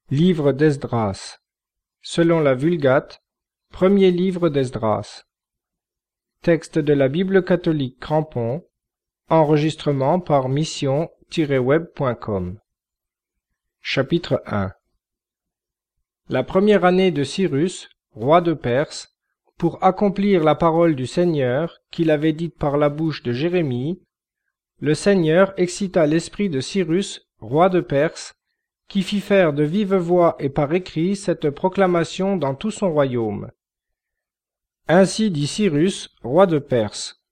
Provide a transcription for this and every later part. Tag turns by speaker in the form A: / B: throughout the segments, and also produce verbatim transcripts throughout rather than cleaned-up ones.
A: Livre d'Esdras. Selon la Vulgate, premier livre d'Esdras. Texte de la Bible catholique Crampon. Enregistrement par mission tiret web point com. Chapitre un. La première année de Cyrus, roi de Perse, pour accomplir la parole du Seigneur qu'il avait dite par la bouche de Jérémie, le Seigneur excita l'esprit de Cyrus, roi de Perse, qui fit faire de vive voix et par écrit cette proclamation dans tout son royaume. Ainsi dit Cyrus, roi de Perse.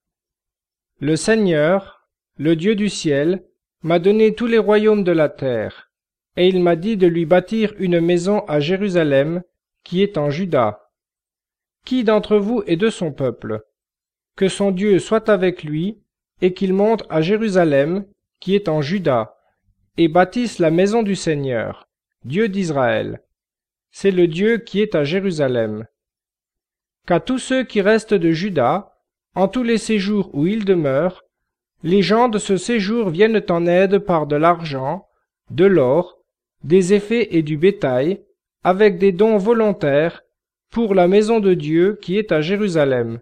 A: Le Seigneur, le Dieu du ciel, m'a donné tous les royaumes de la terre, et il m'a dit de lui bâtir une maison à Jérusalem, qui est en Juda. Qui d'entre vous est de son peuple? Que son Dieu soit avec lui, et qu'il monte à Jérusalem, qui est en Juda, et bâtisse la maison du Seigneur, Dieu d'Israël. C'est le Dieu qui est à Jérusalem. Qu'à tous ceux qui restent de Juda, en tous les séjours où ils demeurent, les gens de ce séjour viennent en aide par de l'argent, de l'or, des effets et du bétail, avec des dons volontaires, pour la maison de Dieu qui est à Jérusalem.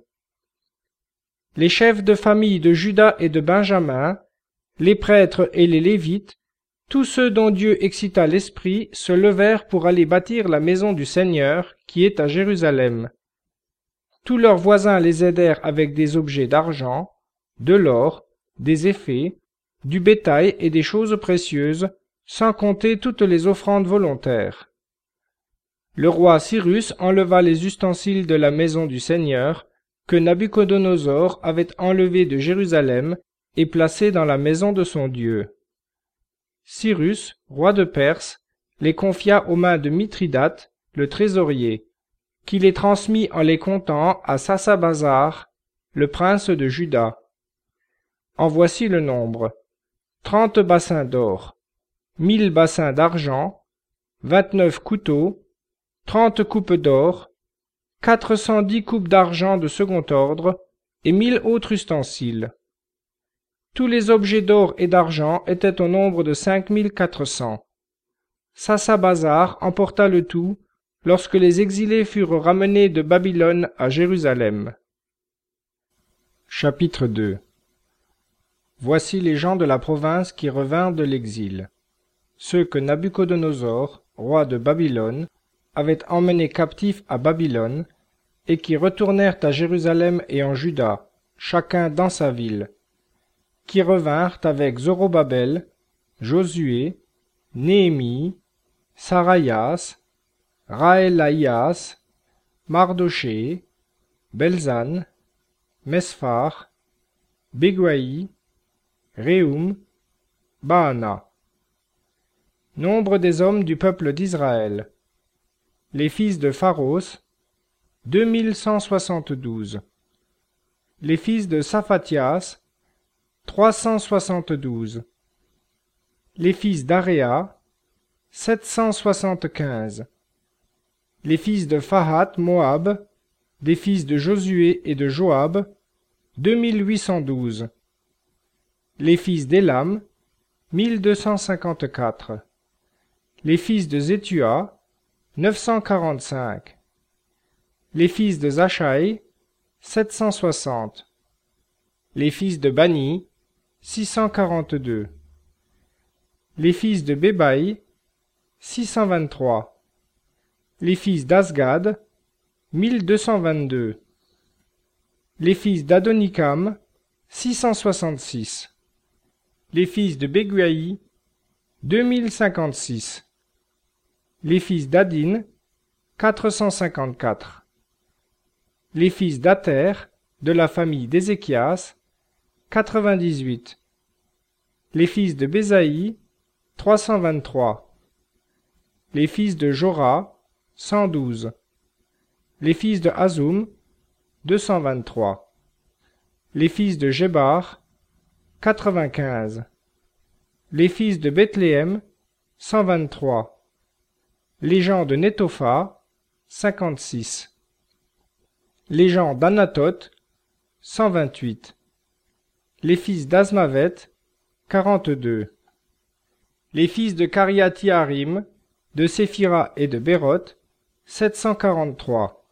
A: Les chefs de famille de Juda et de Benjamin, les prêtres et les Lévites, tous ceux dont Dieu excita l'esprit se levèrent pour aller bâtir la maison du Seigneur qui est à Jérusalem. Tous leurs voisins les aidèrent avec des objets d'argent, de l'or, des effets, du bétail et des choses précieuses, sans compter toutes les offrandes volontaires. Le roi Cyrus enleva les ustensiles de la maison du Seigneur que Nabuchodonosor avait enlevés de Jérusalem et placés dans la maison de son Dieu. Cyrus, roi de Perse, les confia aux mains de Mithridate, le trésorier, qui les transmit en les comptant à Sassabazar, le prince de Juda. En voici le nombre: trente bassins d'or, mille bassins d'argent, vingt-neuf couteaux, trente coupes d'or, quatre cent dix coupes d'argent de second ordre, et mille autres ustensiles. Tous les objets d'or et d'argent étaient au nombre de cinq mille quatre cents. Sassabazar emporta le tout lorsque les exilés furent ramenés de Babylone à Jérusalem. Chapitre deux. Voici les gens de la province qui revinrent de l'exil, ceux que Nabuchodonosor, roi de Babylone, avait emmenés captifs à Babylone, et qui retournèrent à Jérusalem et en Juda, chacun dans sa ville, qui revinrent avec Zorobabel, Josué, Néhémie, Saraïas, Raëlaïas, Mardoché, Belzan, Mesphar, Bigwaï, Réhum, Baana. Nombre des hommes du peuple d'Israël. Les fils de Pharos, deux mille cent soixante-douze. Les fils de Saphatias, trois cent soixante-douze. Les fils d'Aréa, sept cent soixante-quinze. Les fils de Phahat Moab, des fils de Josué et de Joab, deux mille huit cent douze. Les fils d'Élam, mille deux cent cinquante-quatre. Les fils de Zétua, neuf cent quarante-cinq. Les fils de Zachaï, sept cent soixante. Les fils de Bani, six cent quarante-deux. Les fils de Bébaï, six cent vingt-trois. Les fils d'Asgad, mille deux cent vingt-deux. Les fils d'Adonikam, six cent soixante-six. Les fils de Bigwaï, deux mille cinquante-six. Les fils d'Adin, quatre cent cinquante-quatre. Les fils d'Ater, de la famille d'Ézéchias, quatre-vingt-dix-huit. Les fils de Bézaï, trois cent vingt-trois. Les fils de Jora, cent douze. Les fils de Azum, deux cent vingt-trois. Les fils de Jébar, quatre-vingt-quinze. Les fils de Bethléem, cent vingt-trois. Les gens de Netopha, cinquante-six. Les gens d'Anatoth, cent vingt-huit. Les fils d'Azmavet, quarante-deux. Les fils de Kariath-Yarim, de Séphira et de Béroth, sept cent quarante-trois.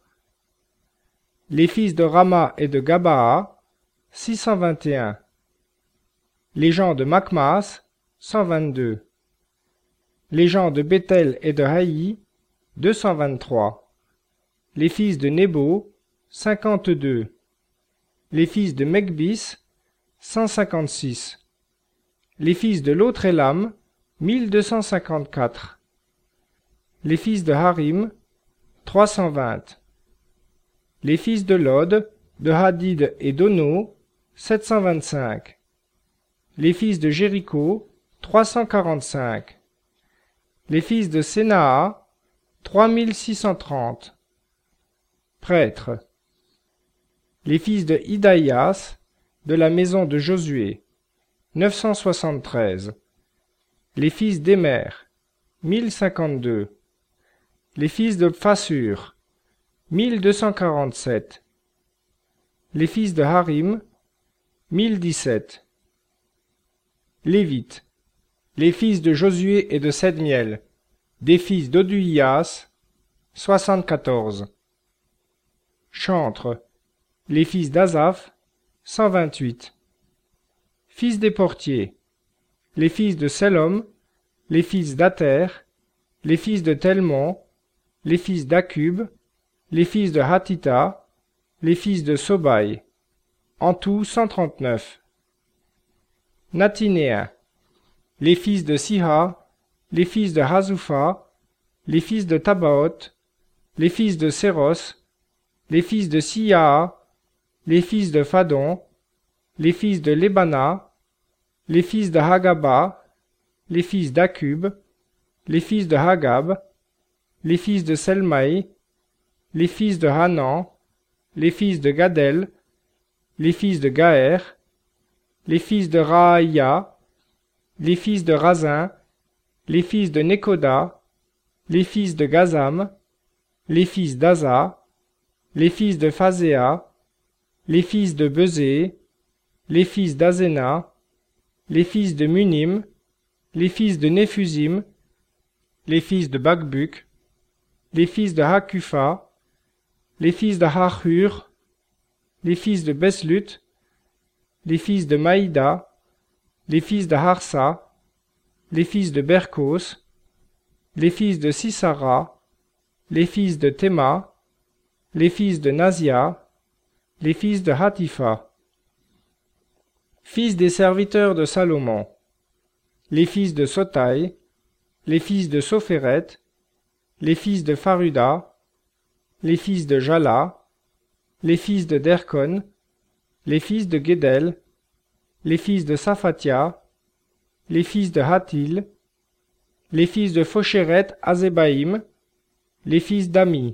A: Les fils de Rama et de Gabaa, six cent vingt et un. Les gens de Makmas, cent vingt-deux. Les gens de Béthel et de Haï, deux cent vingt-trois. Les fils de Nebo, cinquante-deux. Les fils de Megbis, cent cinquante-six. Les fils de Lot-Elam, mille deux cent cinquante-quatre. Les fils de Harim, trois cent vingt. Les fils de Lod, de Hadid et d'Ono, sept cent vingt-cinq. Les fils de Jéricho, trois cent quarante-cinq. Les fils de Sénaa, trois mille six cent trente. Prêtres. Les fils de Hidaïas, de la maison de Josué, neuf cent soixante-treize. Les fils d'Émer, mille cinquante-deux. Les fils de Phassur, mille deux cent quarante-sept. Les fils de Harim, mille dix-sept. Lévites. Les fils de Josué et de Sedmiel, des fils d'Oduias, soixante-quatorze. Chantres. Les fils d'Azaph, cent vingt-huit. Fils des portiers. Les fils de Selom, les fils d'Ater, les fils de Telmon, les fils d'Akub, les fils de Hatita, les fils de Sobaï. En tout cent trente-neuf. Natinéens. Les fils de Siha, les fils de Hazupha, les fils de Tabaoth, les fils de Séros, les fils de Siaa, les fils de Phadon, les fils de Lebana, les fils de Hagaba, les fils d'Akub, les fils de Hagab, les fils de Selmaï, les fils de Hanan, les fils de Gadel, les fils de Gaër, les fils de Raaya, les fils de Razin, les fils de Nekoda, les fils de Gazam, les fils d'Aza, les fils de Phazéa, les fils de Bezé, les fils d'Azéna, les fils de Munim, les fils de Néphusim, les fils de Bakbuk, les fils de Hakufa, les fils de Hahur, les fils de Beslut, les fils de Maïda, les fils de Harsa, les fils de Berkos, les fils de Sisara, les fils de Théma, les fils de Nazia, les fils de Hatifa. Fils des serviteurs de Salomon, les fils de Sotaï, les fils de Sophéret, les fils de Faruda, les fils de Jala, les fils de Derkon, les fils de Guédel, les fils de Saphatia, les fils de Hatil, les fils de Phosheret Azébaïm, les fils d'Ami.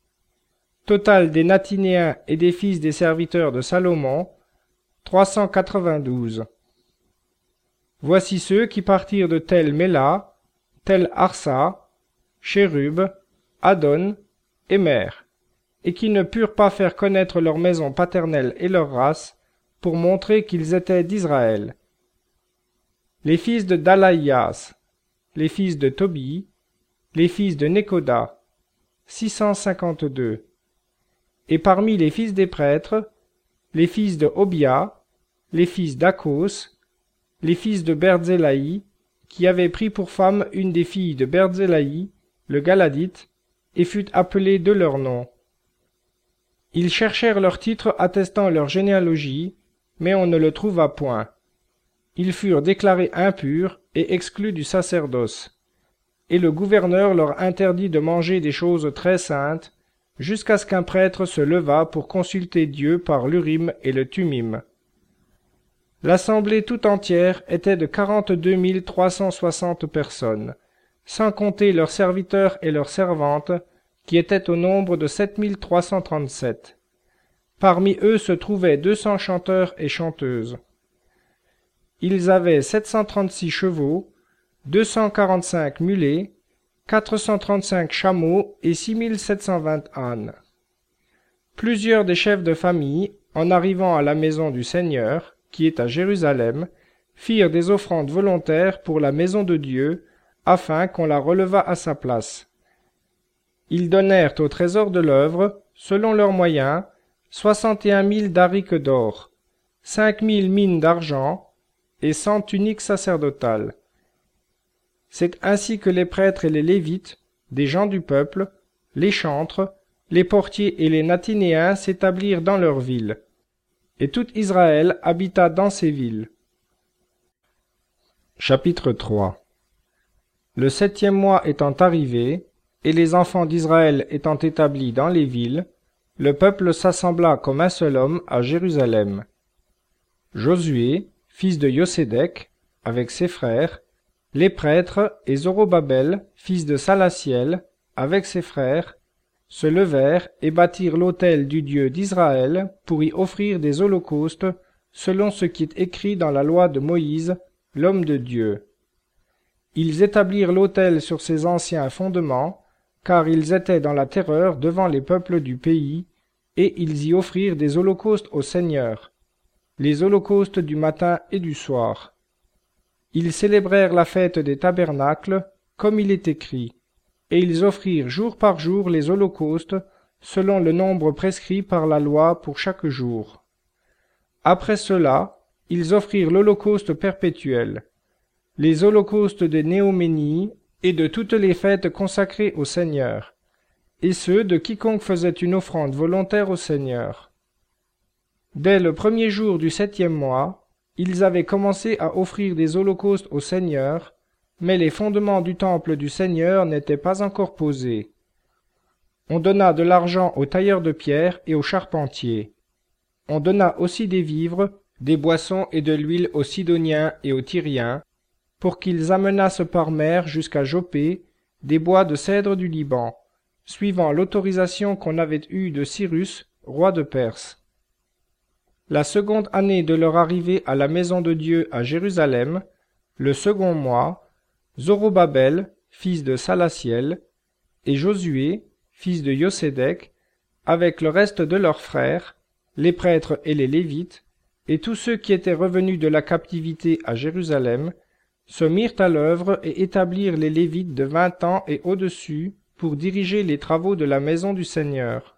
A: Total des Natinéens et des fils des serviteurs de Salomon, trois cent quatre-vingt-douze. Voici ceux qui partirent de Tel Méla, Tel Arsa, Chérub, Adon, et Mer, et qui ne purent pas faire connaître leur maison paternelle et leur race, pour montrer qu'ils étaient d'Israël. Les fils de Dalaïas, les fils de Tobi, les fils de Nekoda, six cent cinquante-deux. Et parmi les fils des prêtres, les fils de Obia, les fils d'Akos, les fils de Berzélaï, qui avaient pris pour femme une des filles de Berzélaï, le Galadite, et fut appelé de leur nom. Ils cherchèrent leur titre attestant leur généalogie, mais on ne le trouva point. Ils furent déclarés impurs et exclus du sacerdoce. Et le gouverneur leur interdit de manger des choses très saintes, jusqu'à ce qu'un prêtre se levât pour consulter Dieu par l'Urim et le Tumim. L'assemblée tout entière était de quarante-deux mille trois cent soixante personnes, sans compter leurs serviteurs et leurs servantes, qui étaient au nombre de sept mille trois cent trente-sept. Parmi eux se trouvaient deux cents chanteurs et chanteuses. Ils avaient sept cent trente-six chevaux, deux cent quarante-cinq mulets, quatre cent trente-cinq chameaux et six mille sept cent vingt ânes. Plusieurs des chefs de famille, en arrivant à la maison du Seigneur, qui est à Jérusalem, firent des offrandes volontaires pour la maison de Dieu, afin qu'on la relevât à sa place. Ils donnèrent au trésor de l'œuvre, selon leurs moyens, soixante et un mille darics d'or, cinq mille mines d'argent et cent tuniques sacerdotales. C'est ainsi que les prêtres et les lévites, des gens du peuple, les chantres, les portiers et les nathinéens s'établirent dans leurs villes, et tout Israël habita dans ces villes. Chapitre trois. Le septième mois étant arrivé, et les enfants d'Israël étant établis dans les villes, le peuple s'assembla comme un seul homme à Jérusalem. Josué, fils de Yosédek, avec ses frères, les prêtres et Zorobabel, fils de Salatiel, avec ses frères, se levèrent et bâtirent l'autel du Dieu d'Israël pour y offrir des holocaustes, selon ce qui est écrit dans la loi de Moïse, l'homme de Dieu. Ils établirent l'autel sur ses anciens fondements, car ils étaient dans la terreur devant les peuples du pays, et ils y offrirent des holocaustes au Seigneur, les holocaustes du matin et du soir. Ils célébrèrent la fête des tabernacles, comme il est écrit, et ils offrirent jour par jour les holocaustes, selon le nombre prescrit par la loi pour chaque jour. Après cela, ils offrirent l'holocauste perpétuel, les holocaustes des Néoménies et de toutes les fêtes consacrées au Seigneur, et ceux de quiconque faisait une offrande volontaire au Seigneur. Dès le premier jour du septième mois, ils avaient commencé à offrir des holocaustes au Seigneur, mais les fondements du temple du Seigneur n'étaient pas encore posés. On donna de l'argent aux tailleurs de pierre et aux charpentiers. On donna aussi des vivres, des boissons et de l'huile aux Sidoniens et aux Tyriens, pour qu'ils amenassent par mer jusqu'à Joppé des bois de cèdre du Liban, suivant l'autorisation qu'on avait eue de Cyrus, roi de Perse. La seconde année de leur arrivée à la maison de Dieu à Jérusalem, le second mois, Zorobabel, fils de Salatiel, et Josué, fils de Yosédek, avec le reste de leurs frères, les prêtres et les Lévites, et tous ceux qui étaient revenus de la captivité à Jérusalem, se mirent à l'œuvre et établirent les Lévites de vingt ans et au-dessus pour diriger les travaux de la maison du Seigneur.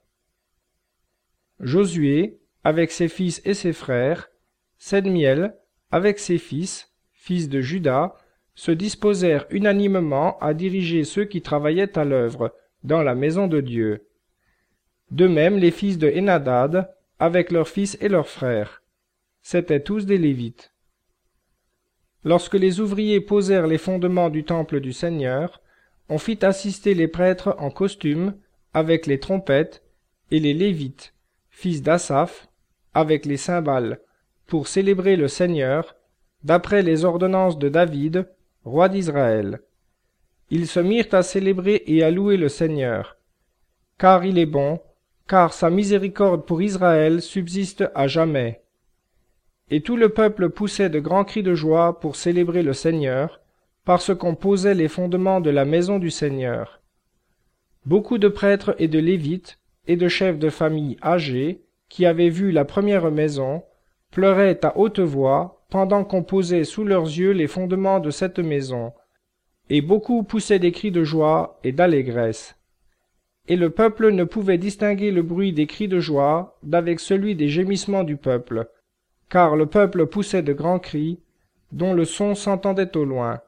A: Josué, avec ses fils et ses frères, Sedmiel, avec ses fils, fils de Juda, se disposèrent unanimement à diriger ceux qui travaillaient à l'œuvre dans la maison de Dieu. De même les fils de Henadad, avec leurs fils et leurs frères. C'étaient tous des Lévites. Lorsque les ouvriers posèrent les fondements du temple du Seigneur, on fit assister les prêtres en costume, avec les trompettes, et les Lévites, fils d'Asaph, avec les cymbales, pour célébrer le Seigneur, d'après les ordonnances de David, roi d'Israël. Ils se mirent à célébrer et à louer le Seigneur, car il est bon, car sa miséricorde pour Israël subsiste à jamais. Et tout le peuple poussait de grands cris de joie pour célébrer le Seigneur, parce qu'on posait les fondements de la maison du Seigneur. Beaucoup de prêtres et de Lévites, et de chefs de famille âgés, qui avaient vu la première maison, pleuraient à haute voix pendant qu'on posait sous leurs yeux les fondements de cette maison, et beaucoup poussaient des cris de joie et d'allégresse. Et le peuple ne pouvait distinguer le bruit des cris de joie d'avec celui des gémissements du peuple, car le peuple poussait de grands cris, dont le son s'entendait au loin.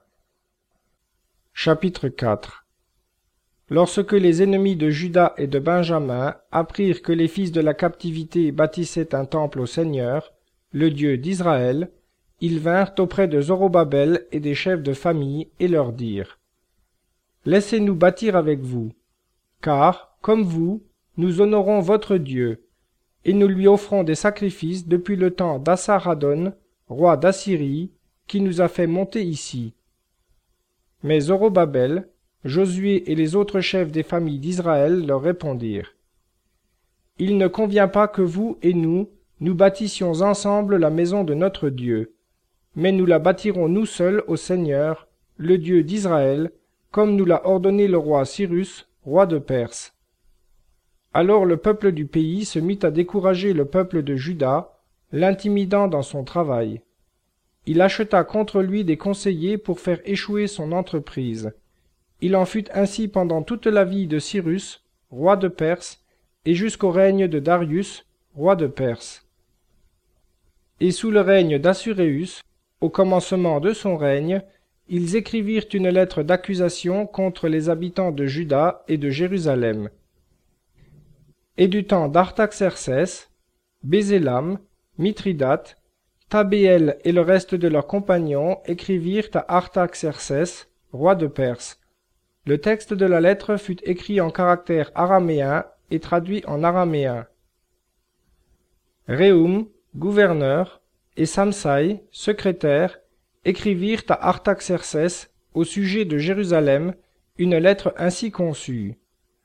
A: Chapitre quatre. Lorsque les ennemis de Juda et de Benjamin apprirent que les fils de la captivité bâtissaient un temple au Seigneur, le Dieu d'Israël, ils vinrent auprès de Zorobabel et des chefs de famille et leur dirent : « Laissez-nous bâtir avec vous, car, comme vous, nous honorons votre Dieu, et nous lui offrons des sacrifices depuis le temps d'Assaradon, roi d'Assyrie, qui nous a fait monter ici. » Mais Zorobabel, Josué et les autres chefs des familles d'Israël leur répondirent : « Il ne convient pas que vous et nous, nous bâtissions ensemble la maison de notre Dieu, mais nous la bâtirons nous seuls au Seigneur, le Dieu d'Israël, comme nous l'a ordonné le roi Cyrus, roi de Perse. » Alors le peuple du pays se mit à décourager le peuple de Juda, l'intimidant dans son travail. Il acheta contre lui des conseillers pour faire échouer son entreprise. Il en fut ainsi pendant toute la vie de Cyrus, roi de Perse, et jusqu'au règne de Darius, roi de Perse. Et sous le règne d'Assuréus, au commencement de son règne, ils écrivirent une lettre d'accusation contre les habitants de Juda et de Jérusalem. Et du temps d'Artaxercès, Bézélam, Mithridate, Tabéel et le reste de leurs compagnons écrivirent à Artaxercès, roi de Perse. Le texte de la lettre fut écrit en caractère araméen et traduit en araméen. Réhum, gouverneur, et Samsaï, secrétaire, écrivirent à Artaxercès au sujet de Jérusalem une lettre ainsi conçue.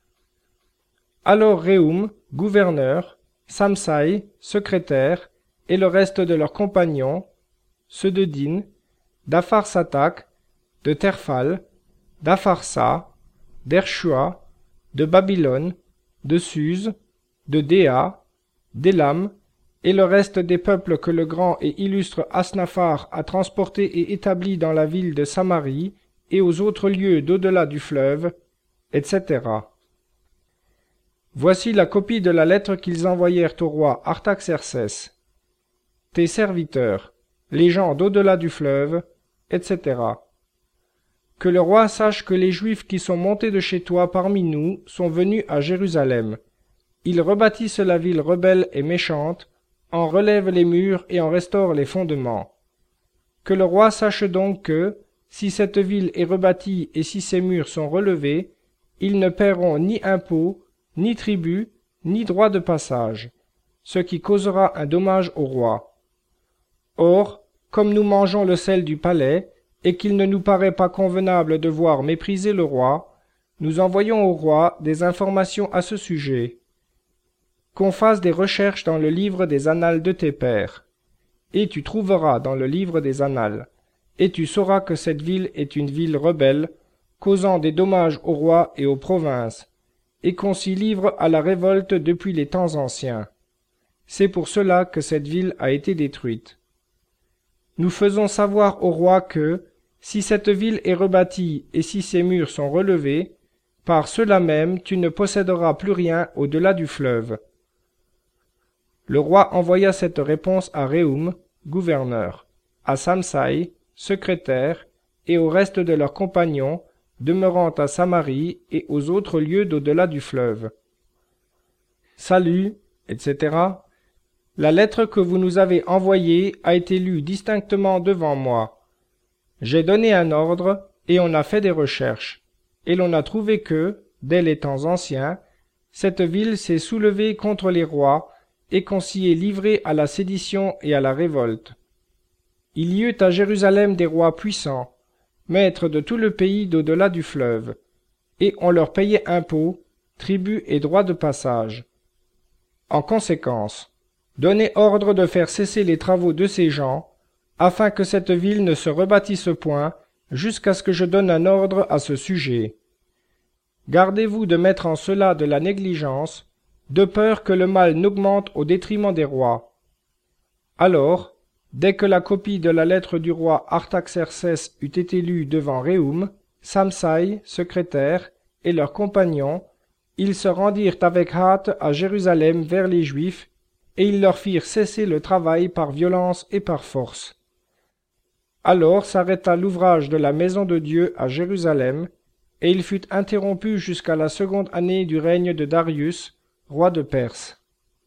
A: Alors Réhum, gouverneur, Samsaï, secrétaire, et le reste de leurs compagnons, ceux de Din, d'Apharsatak, de Terphal, d'Apharsa, d'Ershua, de Babylone, de Suse, de Déa, d'Élam, et le reste des peuples que le grand et illustre Asnaphar a transportés et établis dans la ville de Samarie et aux autres lieux d'au-delà du fleuve, et cetera. Voici la copie de la lettre qu'ils envoyèrent au roi Artaxercès. Tes serviteurs, les gens d'au-delà du fleuve, et cetera. Que le roi sache que les Juifs qui sont montés de chez toi parmi nous sont venus à Jérusalem. Ils rebâtissent la ville rebelle et méchante, en relèvent les murs et en restaurent les fondements. Que le roi sache donc que, si cette ville est rebâtie et si ses murs sont relevés, ils ne paieront ni impôt, ni tribut, ni droit de passage, ce qui causera un dommage au roi. Or, comme nous mangeons le sel du palais, et qu'il ne nous paraît pas convenable de voir mépriser le roi, nous envoyons au roi des informations à ce sujet. Qu'on fasse des recherches dans le livre des annales de tes pères. Et tu trouveras dans le livre des annales, et tu sauras que cette ville est une ville rebelle, causant des dommages au roi et aux provinces, et qu'on s'y livre à la révolte depuis les temps anciens. C'est pour cela que cette ville a été détruite. Nous faisons savoir au roi que, si cette ville est rebâtie et si ses murs sont relevés, par cela même tu ne posséderas plus rien au-delà du fleuve. Le roi envoya cette réponse à Réhum, gouverneur, à Samsaï, secrétaire, et au reste de leurs compagnons, demeurant à Samarie et aux autres lieux d'au-delà du fleuve. Salut, et cetera. La lettre que vous nous avez envoyée a été lue distinctement devant moi. J'ai donné un ordre, et on a fait des recherches, et l'on a trouvé que, dès les temps anciens, cette ville s'est soulevée contre les rois, et qu'on s'y est livré à la sédition et à la révolte. Il y eut à Jérusalem des rois puissants, maîtres de tout le pays d'au-delà du fleuve, et on leur payait impôts, tribut et droits de passage. En conséquence, donnez ordre de faire cesser les travaux de ces gens, afin que cette ville ne se rebâtisse point, jusqu'à ce que je donne un ordre à ce sujet. Gardez-vous de mettre en cela de la négligence, de peur que le mal n'augmente au détriment des rois. Alors, dès que la copie de la lettre du roi Artaxercès eut été lue devant Réhum, Samsaï, secrétaire, et leurs compagnons, ils se rendirent avec hâte à Jérusalem vers les Juifs, et ils leur firent cesser le travail par violence et par force. Alors s'arrêta l'ouvrage de la maison de Dieu à Jérusalem, et il fut interrompu jusqu'à la seconde année du règne de Darius, roi de Perse.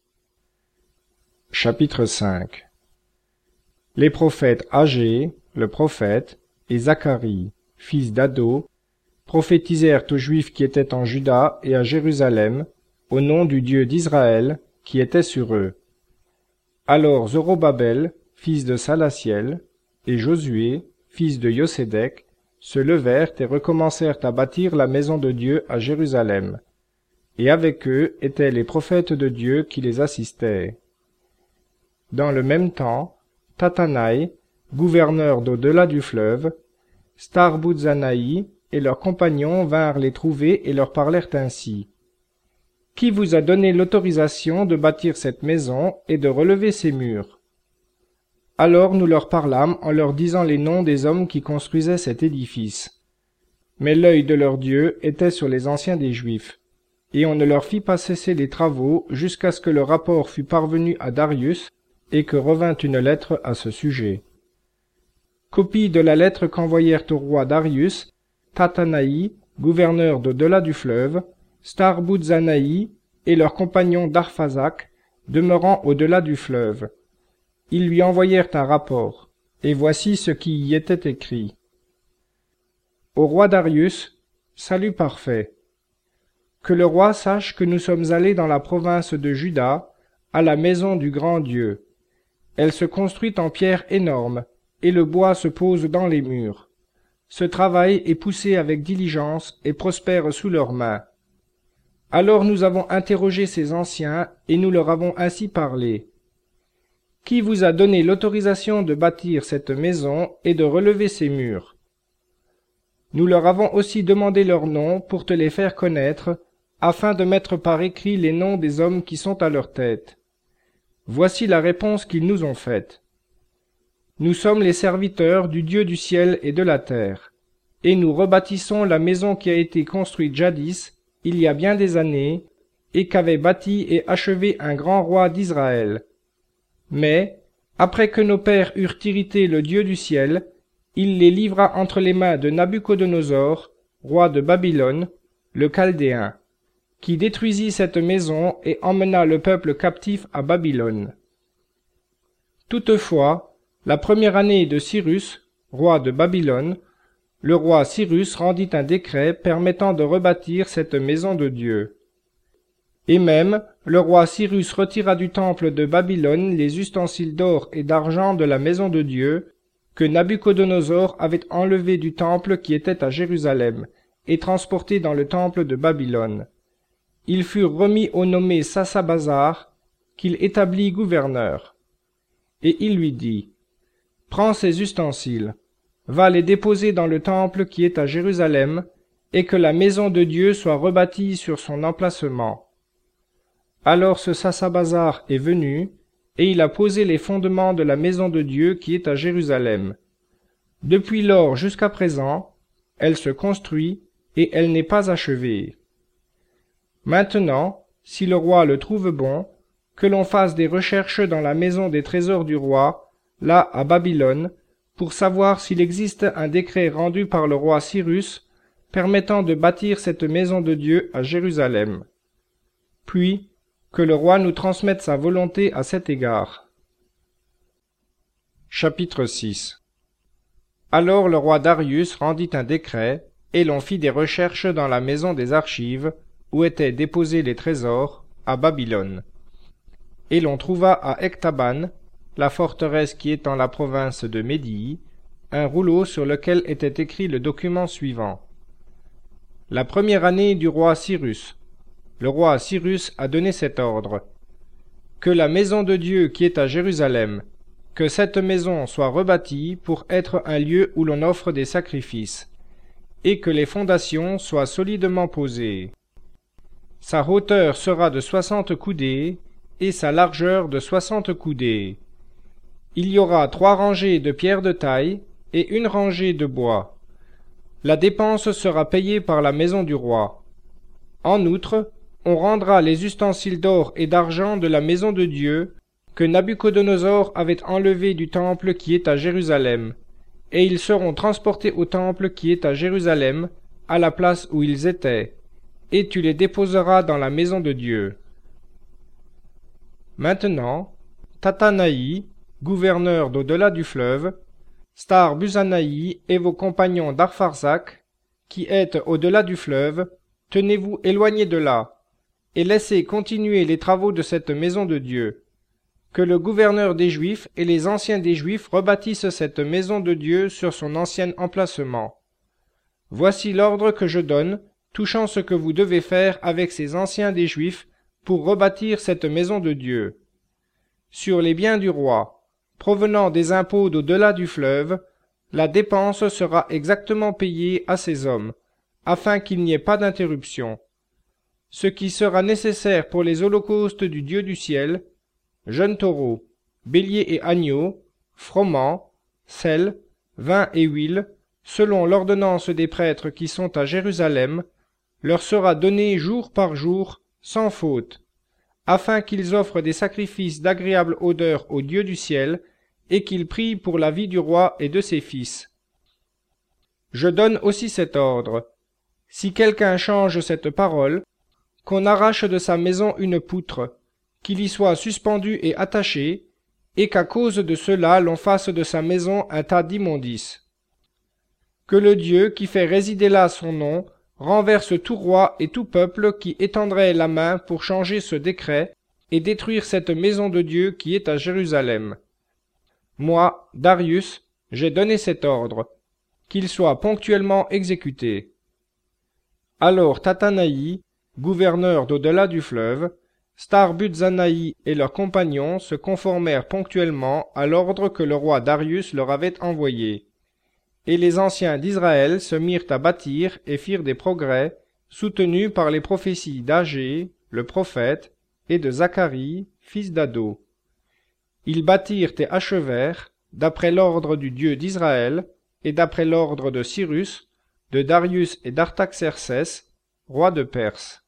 A: Chapitre cinq. Les prophètes Agé, le prophète, et Zacharie, fils d'Ado, prophétisèrent aux Juifs qui étaient en Juda et à Jérusalem, au nom du Dieu d'Israël, qui était sur eux. Alors Zorobabel, fils de Salatiel, et Josué, fils de Yosédek, se levèrent et recommencèrent à bâtir la maison de Dieu à Jérusalem. Et avec eux étaient les prophètes de Dieu qui les assistaient. Dans le même temps, Tatanaï, gouverneur d'au-delà du fleuve, Starboutzanaï et leurs compagnons vinrent les trouver et leur parlèrent ainsi. « Qui vous a donné l'autorisation de bâtir cette maison et de relever ses murs ?» Alors nous leur parlâmes en leur disant les noms des hommes qui construisaient cet édifice. Mais l'œil de leur Dieu était sur les anciens des Juifs, et on ne leur fit pas cesser les travaux jusqu'à ce que le rapport fût parvenu à Darius et que revint une lettre à ce sujet. Copie de la lettre qu'envoyèrent au roi Darius, Tattanaï, gouverneur d'au-delà du fleuve, Star-Boutzanaï et leurs compagnons d'Arphazak, demeurant au-delà du fleuve. Ils lui envoyèrent un rapport, et voici ce qui y était écrit. Au roi Darius, salut parfait. Que le roi sache que nous sommes allés dans la province de Juda, à la maison du grand Dieu. Elle se construit en pierre énorme, et le bois se pose dans les murs. Ce travail est poussé avec diligence et prospère sous leurs mains. Alors nous avons interrogé ces anciens, et nous leur avons ainsi parlé. Qui vous a donné l'autorisation de bâtir cette maison et de relever ses murs? Nous leur avons aussi demandé leurs noms pour te les faire connaître, afin de mettre par écrit les noms des hommes qui sont à leur tête. Voici la réponse qu'ils nous ont faite. Nous sommes les serviteurs du Dieu du ciel et de la terre, et nous rebâtissons la maison qui a été construite jadis, il y a bien des années, et qu'avait bâti et achevé un grand roi d'Israël. Mais, après que nos pères eurent irrité le Dieu du ciel, il les livra entre les mains de Nabuchodonosor, roi de Babylone, le Chaldéen, qui détruisit cette maison et emmena le peuple captif à Babylone. Toutefois, la première année de Cyrus, roi de Babylone, le roi Cyrus rendit un décret permettant de rebâtir cette maison de Dieu. Et même, le roi Cyrus retira du temple de Babylone les ustensiles d'or et d'argent de la maison de Dieu, que Nabuchodonosor avait enlevés du temple qui était à Jérusalem, et transportés dans le temple de Babylone. Ils furent remis au nommé Sassabazar, qu'il établit gouverneur. Et il lui dit, « Prends ces ustensiles, va les déposer dans le temple qui est à Jérusalem, et que la maison de Dieu soit rebâtie sur son emplacement. » Alors ce Sassabazar est venu, et il a posé les fondements de la maison de Dieu qui est à Jérusalem. Depuis lors jusqu'à présent, elle se construit, et elle n'est pas achevée. Maintenant, si le roi le trouve bon, que l'on fasse des recherches dans la maison des trésors du roi, là à Babylone, pour savoir s'il existe un décret rendu par le roi Cyrus, permettant de bâtir cette maison de Dieu à Jérusalem. Puis, que le roi nous transmette sa volonté à cet égard. Chapitre six. Alors le roi Darius rendit un décret, et l'on fit des recherches dans la maison des archives, où étaient déposés les trésors, à Babylone. Et l'on trouva à Ectaban, la forteresse qui est en la province de Médie, un rouleau sur lequel était écrit le document suivant. La première année du roi Cyrus, le roi Cyrus a donné cet ordre. Que la maison de Dieu qui est à Jérusalem, que cette maison soit rebâtie pour être un lieu où l'on offre des sacrifices, et que les fondations soient solidement posées. Sa hauteur sera de soixante coudées, et sa largeur de soixante coudées. Il y aura trois rangées de pierres de taille, et une rangée de bois. La dépense sera payée par la maison du roi. En outre, on rendra les ustensiles d'or et d'argent de la maison de Dieu, que Nabuchodonosor avait enlevés du temple qui est à Jérusalem, et ils seront transportés au temple qui est à Jérusalem, à la place où ils étaient, et tu les déposeras dans la maison de Dieu. Maintenant, Tattanaï, gouverneur d'au-delà du fleuve, Star-Buzanaï et vos compagnons d'Arpharzak, qui êtes au-delà du fleuve, tenez-vous éloignés de là, et laissez continuer les travaux de cette maison de Dieu. Que le gouverneur des Juifs et les anciens des Juifs rebâtissent cette maison de Dieu sur son ancien emplacement. Voici l'ordre que je donne, touchant ce que vous devez faire avec ces anciens des Juifs pour rebâtir cette maison de Dieu. Sur les biens du roi, provenant des impôts d'au-delà du fleuve, la dépense sera exactement payée à ces hommes, afin qu'il n'y ait pas d'interruption. Ce qui sera nécessaire pour les holocaustes du Dieu du ciel, jeunes taureaux, béliers et agneaux, froment, sel, vin et huile, selon l'ordonnance des prêtres qui sont à Jérusalem, leur sera donné jour par jour, sans faute, afin qu'ils offrent des sacrifices d'agréable odeur au Dieu du ciel, et qu'ils prient pour la vie du roi et de ses fils. Je donne aussi cet ordre. Si quelqu'un change cette parole, qu'on arrache de sa maison une poutre, qu'il y soit suspendu et attaché, et qu'à cause de cela l'on fasse de sa maison un tas d'immondices. Que le Dieu qui fait résider là son nom renverse tout roi et tout peuple qui étendrait la main pour changer ce décret et détruire cette maison de Dieu qui est à Jérusalem. Moi, Darius, j'ai donné cet ordre, qu'il soit ponctuellement exécuté. Alors Tatanaï, gouverneur d'au-delà du fleuve, Star-Butzanaï et leurs compagnons se conformèrent ponctuellement à l'ordre que le roi Darius leur avait envoyé. Et les anciens d'Israël se mirent à bâtir et firent des progrès, soutenus par les prophéties d'Agé, le prophète, et de Zacharie, fils d'Ado. Ils bâtirent et achevèrent, d'après l'ordre du Dieu d'Israël, et d'après l'ordre de Cyrus, de Darius et d'Artaxercès, roi de Perse.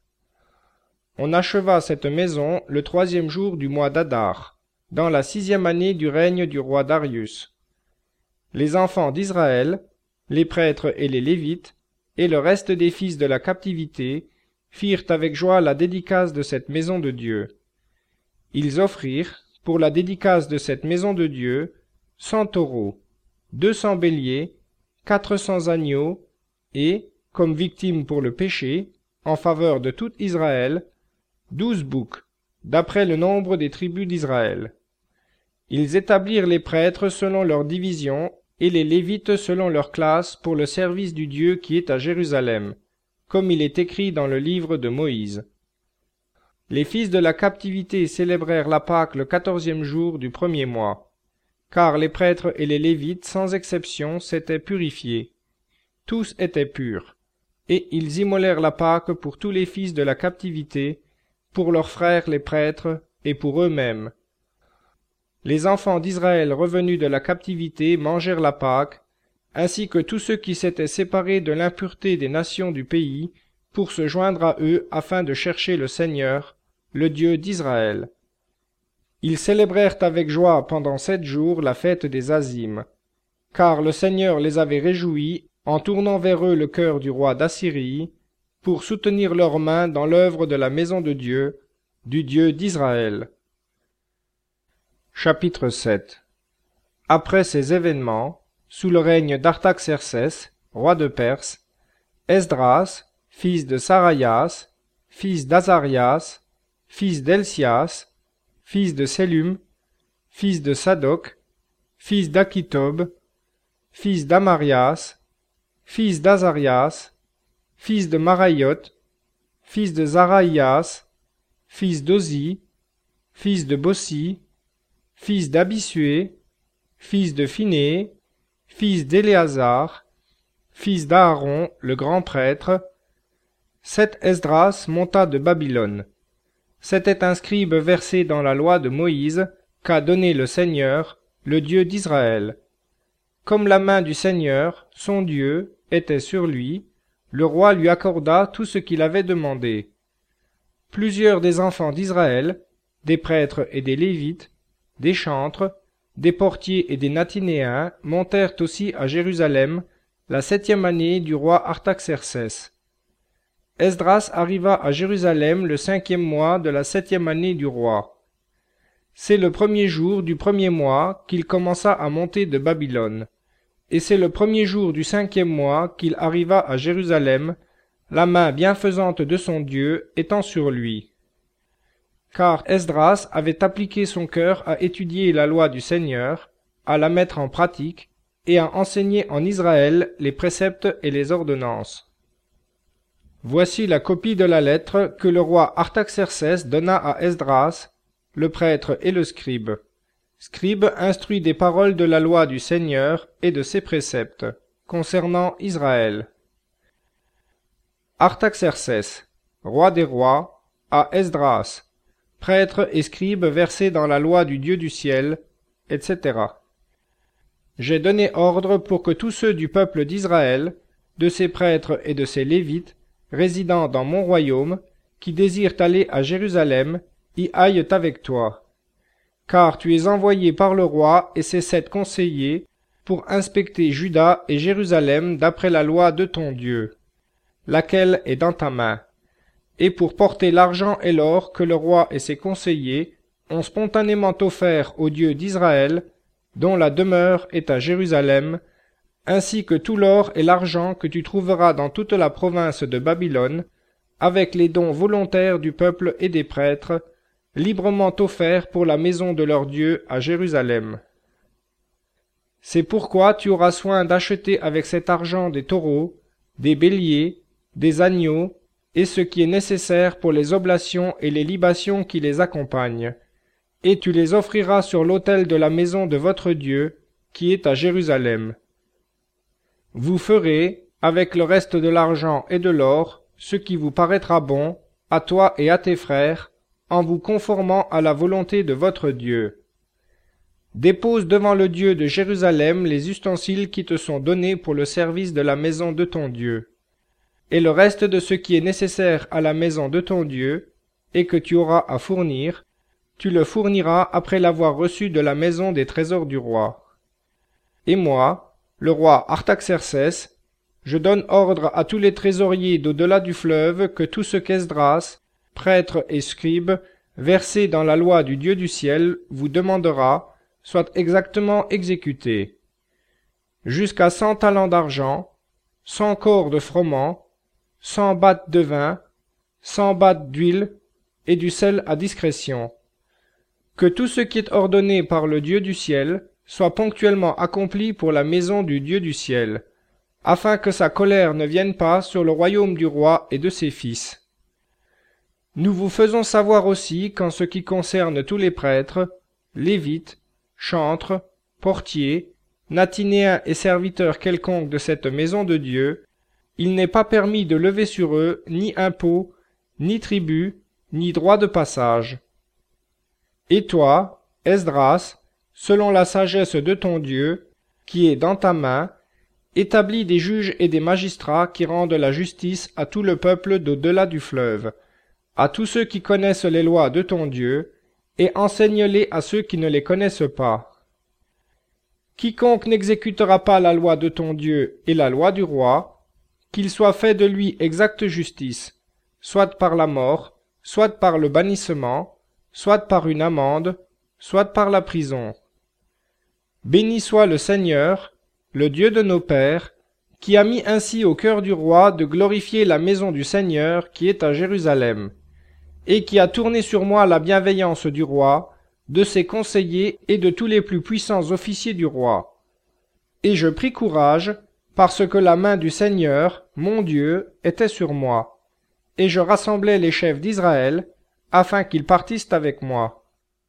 A: On acheva cette maison le troisième jour du mois d'Adar, dans la sixième année du règne du roi Darius. Les enfants d'Israël, les prêtres et les Lévites, et le reste des fils de la captivité, firent avec joie la dédicace de cette maison de Dieu. Ils offrirent, pour la dédicace de cette maison de Dieu, cent taureaux, deux cents béliers, quatre cents agneaux, et, comme victime pour le péché, en faveur de tout Israël, douze boucs, d'après le nombre des tribus d'Israël. Ils établirent les prêtres selon leur division, et les Lévites selon leur classe pour le service du Dieu qui est à Jérusalem, comme il est écrit dans le livre de Moïse. Les fils de la captivité célébrèrent la Pâque le quatorzième jour du premier mois, car les prêtres et les Lévites, sans exception, s'étaient purifiés. Tous étaient purs, et ils immolèrent la Pâque pour tous les fils de la captivité, pour leurs frères les prêtres, et pour eux-mêmes. Les enfants d'Israël revenus de la captivité mangèrent la Pâque, ainsi que tous ceux qui s'étaient séparés de l'impureté des nations du pays, pour se joindre à eux afin de chercher le Seigneur, le Dieu d'Israël. Ils célébrèrent avec joie pendant sept jours la fête des Azimes, car le Seigneur les avait réjouis en tournant vers eux le cœur du roi d'Assyrie, pour soutenir leurs mains dans l'œuvre de la maison de Dieu, du Dieu d'Israël. Chapitre sept. Après ces événements, sous le règne d'Artaxercès, roi de Perse, Esdras, fils de Saraïas, fils d'Azarias, fils d'Elsias, fils de Sélum, fils de Sadoc, fils d'Akitob, fils d'Amarias, fils d'Azarias, fils de Maraïot, fils de Zaraïas, fils d'Ozi, fils de Bossi, fils d'Abisué, fils de Phiné, fils d'Éléazar, fils d'Aaron, le grand prêtre, cet Esdras monta de Babylone. C'était un scribe versé dans la loi de Moïse qu'a donné le Seigneur, le Dieu d'Israël. Comme la main du Seigneur, son Dieu, était sur lui, le roi lui accorda tout ce qu'il avait demandé. Plusieurs des enfants d'Israël, des prêtres et des Lévites, des chantres, des portiers et des Nathinéens montèrent aussi à Jérusalem la septième année du roi Artaxercès. Esdras arriva à Jérusalem le cinquième mois de la septième année du roi. C'est le premier jour du premier mois qu'il commença à monter de Babylone, et c'est le premier jour du cinquième mois qu'il arriva à Jérusalem, la main bienfaisante de son Dieu étant sur lui. Car Esdras avait appliqué son cœur à étudier la loi du Seigneur, à la mettre en pratique, et à enseigner en Israël les préceptes et les ordonnances. Voici la copie de la lettre que le roi Artaxercès donna à Esdras, le prêtre et le scribe. Scribe instruit des paroles de la loi du Seigneur et de ses préceptes, concernant Israël. Artaxercès, roi des rois, à Esdras, prêtre et scribe versé dans la loi du Dieu du ciel, et cetera. j'ai donné ordre pour que tous ceux du peuple d'Israël, de ses prêtres et de ses lévites, résidant dans mon royaume, qui désirent aller à Jérusalem, y aillent avec toi. Car tu es envoyé par le roi et ses sept conseillers pour inspecter Juda et Jérusalem d'après la loi de ton Dieu, laquelle est dans ta main, et pour porter l'argent et l'or que le roi et ses conseillers ont spontanément offert au Dieu d'Israël, dont la demeure est à Jérusalem, ainsi que tout l'or et l'argent que tu trouveras dans toute la province de Babylone, avec les dons volontaires du peuple et des prêtres, librement offerts pour la maison de leur Dieu à Jérusalem. C'est pourquoi tu auras soin d'acheter avec cet argent des taureaux, des béliers, des agneaux, et ce qui est nécessaire pour les oblations et les libations qui les accompagnent, et tu les offriras sur l'autel de la maison de votre Dieu, qui est à Jérusalem. Vous ferez, avec le reste de l'argent et de l'or, ce qui vous paraîtra bon, à toi et à tes frères, en vous conformant à la volonté de votre Dieu. Dépose devant le Dieu de Jérusalem les ustensiles qui te sont donnés pour le service de la maison de ton Dieu. Et le reste de ce qui est nécessaire à la maison de ton Dieu, et que tu auras à fournir, tu le fourniras après l'avoir reçu de la maison des trésors du roi. Et moi, le roi Artaxercès, je donne ordre à tous les trésoriers d'au-delà du fleuve que tout ce qu'Esdras, prêtre et scribe, versé dans la loi du Dieu du ciel, vous demandera, soit exactement exécuté. Jusqu'à cent talents d'argent, cent corps de froment, cent battes de vin, cent battes d'huile, et du sel à discrétion. Que tout ce qui est ordonné par le Dieu du ciel soit ponctuellement accompli pour la maison du Dieu du ciel, afin que sa colère ne vienne pas sur le royaume du roi et de ses fils. Nous vous faisons savoir aussi qu'en ce qui concerne tous les prêtres, lévites, chantres, portiers, natinéens et serviteurs quelconques de cette maison de Dieu, il n'est pas permis de lever sur eux ni impôt, ni tribut, ni droit de passage. Et toi, Esdras, selon la sagesse de ton Dieu, qui est dans ta main, établis des juges et des magistrats qui rendent la justice à tout le peuple d'au-delà du fleuve, à tous ceux qui connaissent les lois de ton Dieu, et enseigne-les à ceux qui ne les connaissent pas. Quiconque n'exécutera pas la loi de ton Dieu et la loi du roi, qu'il soit fait de lui exacte justice, soit par la mort, soit par le bannissement, soit par une amende, soit par la prison. Béni soit le Seigneur, le Dieu de nos pères, qui a mis ainsi au cœur du roi de glorifier la maison du Seigneur qui est à Jérusalem, et qui a tourné sur moi la bienveillance du roi, de ses conseillers et de tous les plus puissants officiers du roi. Et je pris courage, parce que la main du Seigneur, mon Dieu, était sur moi, et je rassemblai les chefs d'Israël, afin qu'ils partissent avec moi.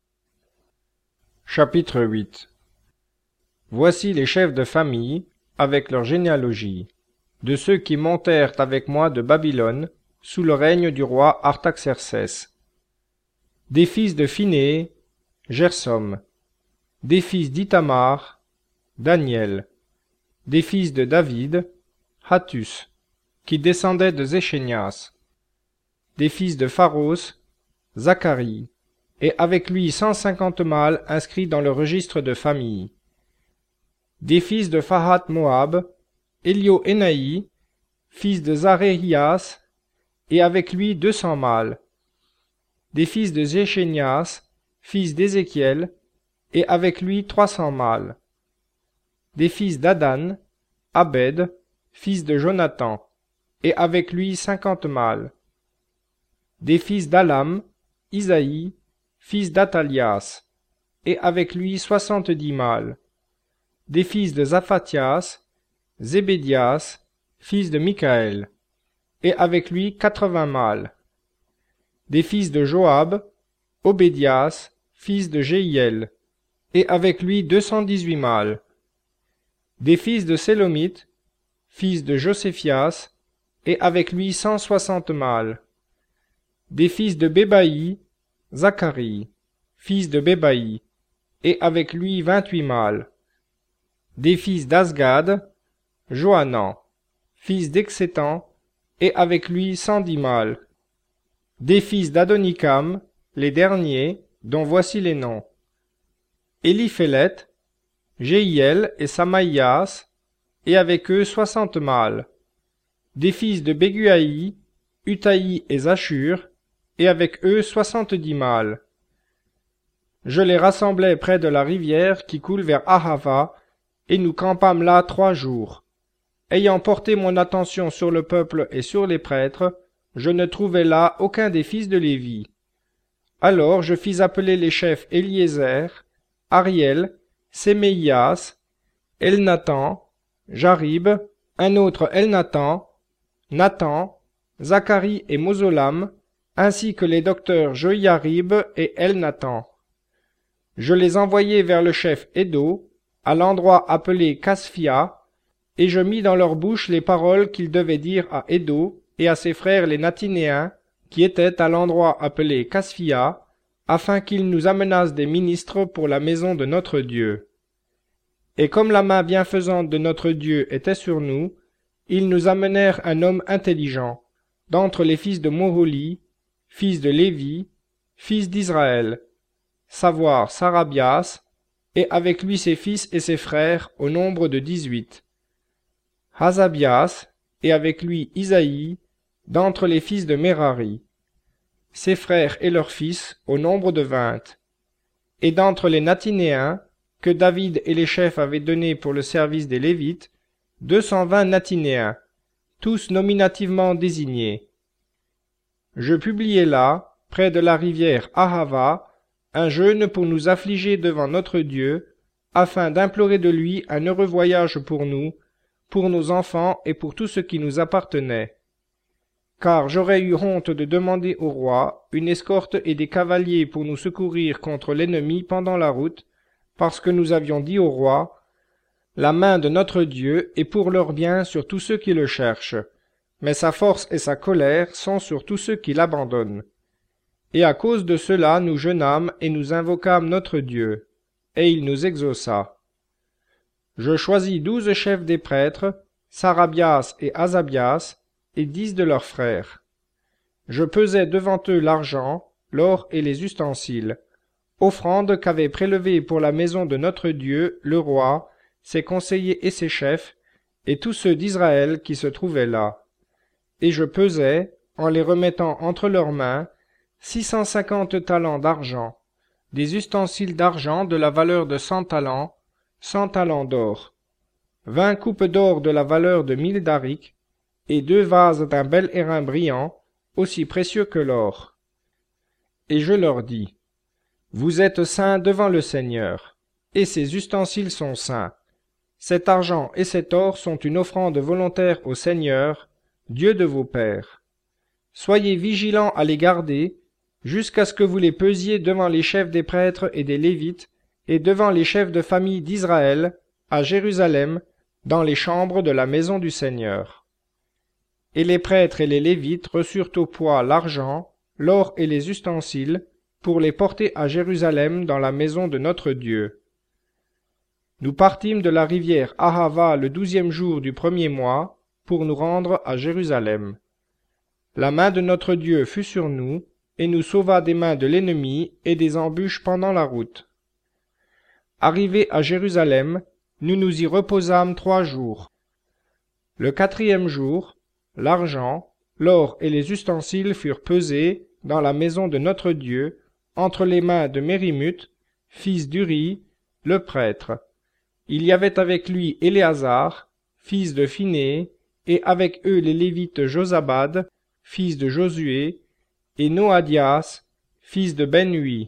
A: Chapitre huit. Voici les chefs de famille, avec leur généalogie, de ceux qui montèrent avec moi de Babylone, sous le règne du roi Artaxercès. Des fils de Phiné, Gersom. Des fils d'Ithamar, Daniel. Des fils de David, Hattus, qui descendait de Zéchénias. Des fils de Pharos, Zacharie, et avec lui cent cinquante mâles inscrits dans le registre de famille. Des fils de Phahat Moab, Élio-Énaï, fils de Zaréhias, et avec lui deux cents mâles. Des fils de Zéchénias, fils d'Ézéchiel, et avec lui trois cents mâles. Des fils d'Adan, Abed, fils de Jonathan, et avec lui cinquante mâles. Des fils d'Alam, Isaïe, fils d'Athalias, et avec lui soixante-dix mâles. Des fils de Zaphatias, Zébédias, fils de Michaël, et avec lui quatre-vingts mâles. Des fils de Joab, Obédias, fils de Jéhiel, et avec lui deux cent dix-huit mâles. Des fils de Sélomite, fils de Joséphias, et avec lui cent soixante mâles. Des fils de Bébaï, Zacharie, fils de Bébaï, et avec lui vingt-huit mâles. Des fils d'Asgad, Johanan, fils d'Exétan, et avec lui cent dix mâles. Des fils d'Adonikam, les derniers, dont voici les noms. Éliphélet, Jéhiel et Samaïas, et avec eux soixante mâles. Des fils de Béguaï, Utaï et Zachur, et avec eux soixante-dix mâles. Je les rassemblai près de la rivière qui coule vers Ahava, et nous campâmes là trois jours. Ayant porté mon attention sur le peuple et sur les prêtres, je ne trouvai là aucun des fils de Lévi. Alors je fis appeler les chefs Éliézer, Ariel, Séméias, Elnathan, Jarib, un autre Elnathan, Nathan, Zacharie et Mozolam, ainsi que les docteurs Joiarib et Elnathan. Je les envoyai vers le chef Édo, à l'endroit appelé Casphia, et je mis dans leur bouche les paroles qu'ils devaient dire à Édo et à ses frères les Natinéens, qui étaient à l'endroit appelé Casphia, afin qu'ils nous amenassent des ministres pour la maison de notre Dieu. Et comme la main bienfaisante de notre Dieu était sur nous, ils nous amenèrent un homme intelligent, d'entre les fils de Moholi, fils de Lévi, fils d'Israël, savoir Sarabias, et avec lui ses fils et ses frères au nombre de dix-huit. Hazabias, et avec lui Isaïe, d'entre les fils de Merari, ses frères et leurs fils au nombre de vingt. Et d'entre les Natinéens, que David et les chefs avaient donnés pour le service des Lévites, deux cent vingt Natinéens, tous nominativement désignés. Je publiai là, près de la rivière Ahava, un jeûne pour nous affliger devant notre Dieu, afin d'implorer de lui un heureux voyage pour nous, pour nos enfants et pour tout ce qui nous appartenait. Car j'aurais eu honte de demander au roi une escorte et des cavaliers pour nous secourir contre l'ennemi pendant la route, parce que nous avions dit au roi, « La main de notre Dieu est pour leur bien sur tous ceux qui le cherchent, mais sa force et sa colère sont sur tous ceux qui l'abandonnent. » Et à cause de cela nous jeûnâmes et nous invoquâmes notre Dieu, et il nous exauça. Je choisis douze chefs des prêtres, Sarabias et Azabias, et dix de leurs frères. Je pesai devant eux l'argent, l'or et les ustensiles, offrande qu'avait prélevée pour la maison de notre Dieu le roi, ses conseillers et ses chefs, et tous ceux d'Israël qui se trouvaient là. Et je pesai, en les remettant entre leurs mains, six cent cinquante talents d'argent, des ustensiles d'argent de la valeur de cent talents, cent talents d'or, vingt coupes d'or de la valeur de mille darics, et deux vases d'un bel airain brillant, aussi précieux que l'or. Et je leur dis, vous êtes saints devant le Seigneur, et ces ustensiles sont saints. Cet argent et cet or sont une offrande volontaire au Seigneur, Dieu de vos pères. Soyez vigilants à les garder, jusqu'à ce que vous les pesiez devant les chefs des prêtres et des Lévites, et devant les chefs de famille d'Israël, à Jérusalem, dans les chambres de la maison du Seigneur. Et les prêtres et les Lévites reçurent au poids l'argent, l'or et les ustensiles, pour les porter à Jérusalem dans la maison de notre Dieu. Nous partîmes de la rivière Ahava le douzième jour du premier mois, pour nous rendre à Jérusalem. La main de notre Dieu fut sur nous, et nous sauva des mains de l'ennemi et des embûches pendant la route. Arrivés à Jérusalem, nous nous y reposâmes trois jours. Le quatrième jour, l'argent, l'or et les ustensiles furent pesés dans la maison de notre Dieu, entre les mains de Mérimut, fils d'Uri, le prêtre. Il y avait avec lui Éléazar, fils de Phiné, et avec eux les Lévites Josabad, fils de Josué, et Noadias, fils de Ben-Hui.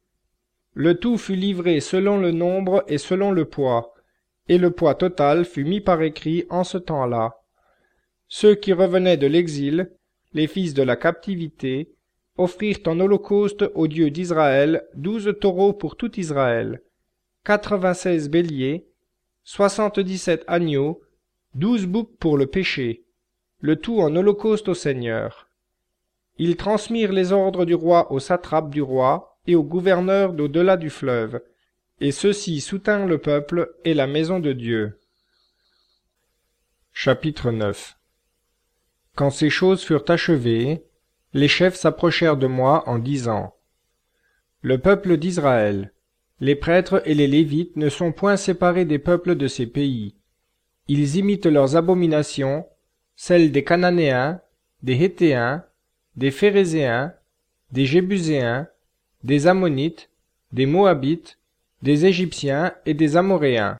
A: Le tout fut livré selon le nombre et selon le poids, et le poids total fut mis par écrit en ce temps-là. Ceux qui revenaient de l'exil, les fils de la captivité, offrirent en holocauste au Dieu d'Israël douze taureaux pour tout Israël, quatre-vingt-seize béliers, soixante-dix-sept agneaux, douze boucs pour le péché, le tout en holocauste au Seigneur. Ils transmirent les ordres du roi aux satrapes du roi et aux gouverneurs d'au-delà du fleuve, Et ceux-ci soutinrent le peuple et la maison de Dieu. Chapitre neuf. Quand ces choses furent achevées, les chefs s'approchèrent de moi en disant: Le peuple d'Israël, les prêtres et les Lévites ne sont point séparés des peuples de ces pays. Ils imitent leurs abominations, celles des Cananéens, des Héthéens, des Phérézéens, des Jébuséens, des Ammonites, des Moabites, des Égyptiens et des Amoréens.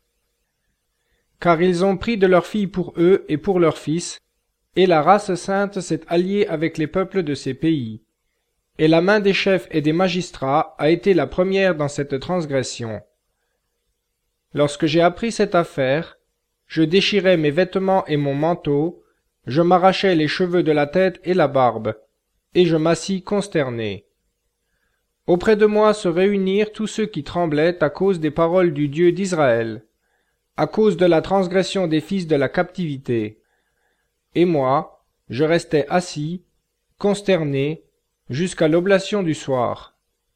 A: Car ils ont pris de leurs filles pour eux et pour leurs fils, et la race sainte s'est alliée avec les peuples de ces pays. Et la main des chefs et des magistrats a été la première dans cette transgression. Lorsque j'ai appris cette affaire, je déchirai mes vêtements et mon manteau, je m'arrachai les cheveux de la tête et la barbe, et je m'assis consterné. Auprès de moi se réunirent tous ceux qui tremblaient à cause des paroles du Dieu d'Israël, à cause de la transgression des fils de la captivité. Et moi, je restai assis, consterné, jusqu'à l'oblation du soir.